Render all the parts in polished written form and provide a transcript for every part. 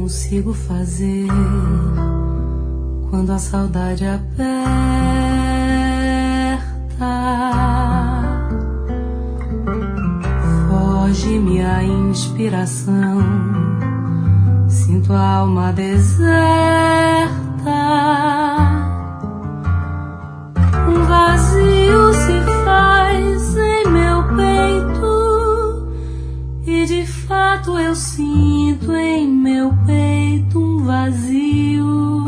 consigo fazer quando a saudade aperta. Foge-me a inspiração, sinto a alma deserta. Um vazio se faz em meu peito e de fato eu sinto em meu peito um vazio,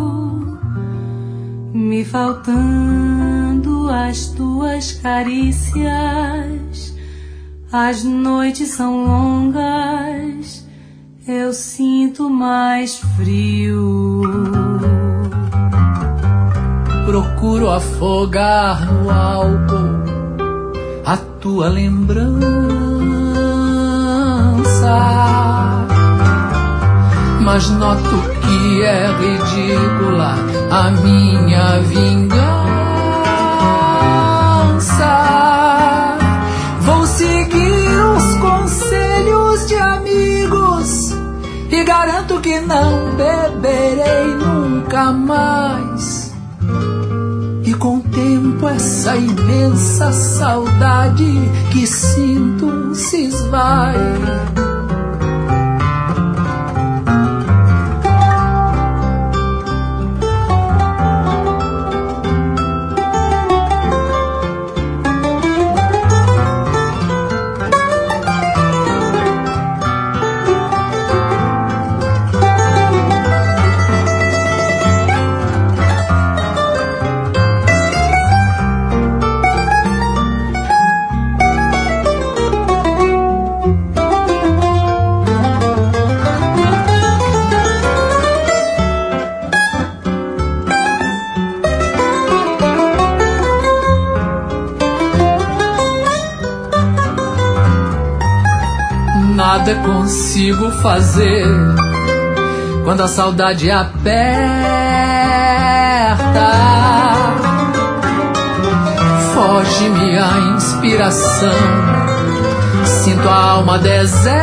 me faltando as tuas carícias. As noites são longas, eu sinto mais frio. Procuro afogar no álcool a tua lembrança, mas noto que é ridícula a minha vingança. Vou seguir os conselhos de amigos e garanto que não beberei nunca mais. E contemplo essa imensa saudade que sinto se esvai. Nada consigo fazer quando a saudade aperta. Foge-me a inspiração, sinto a alma deserta.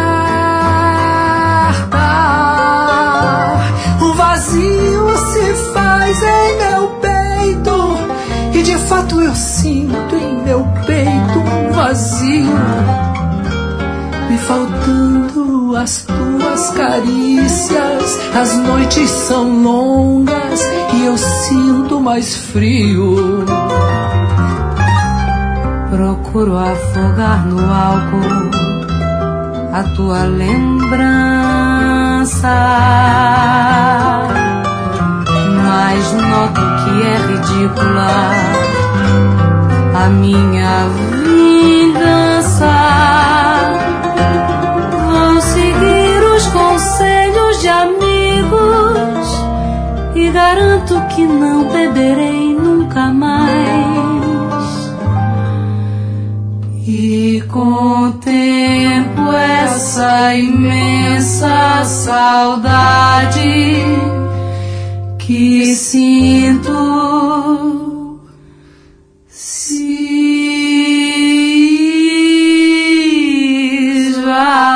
O vazio se faz em meu peito e de fato eu sinto em meu peito um vazio, me faltando as tuas carícias. As noites são longas e eu sinto mais frio. Procuro afogar no álcool a tua lembrança, mas noto que é ridícula a minha vingança. Conselhos de amigos e garanto que não beberei nunca mais. E contemplo essa imensa saudade que sinto se esvai.